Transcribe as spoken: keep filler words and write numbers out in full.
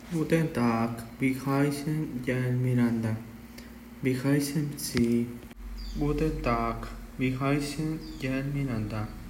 Guten Tag, wie heißen Jael Miranda? Wie heißen Sie? Guten Tag, wie heißen Jael Miranda?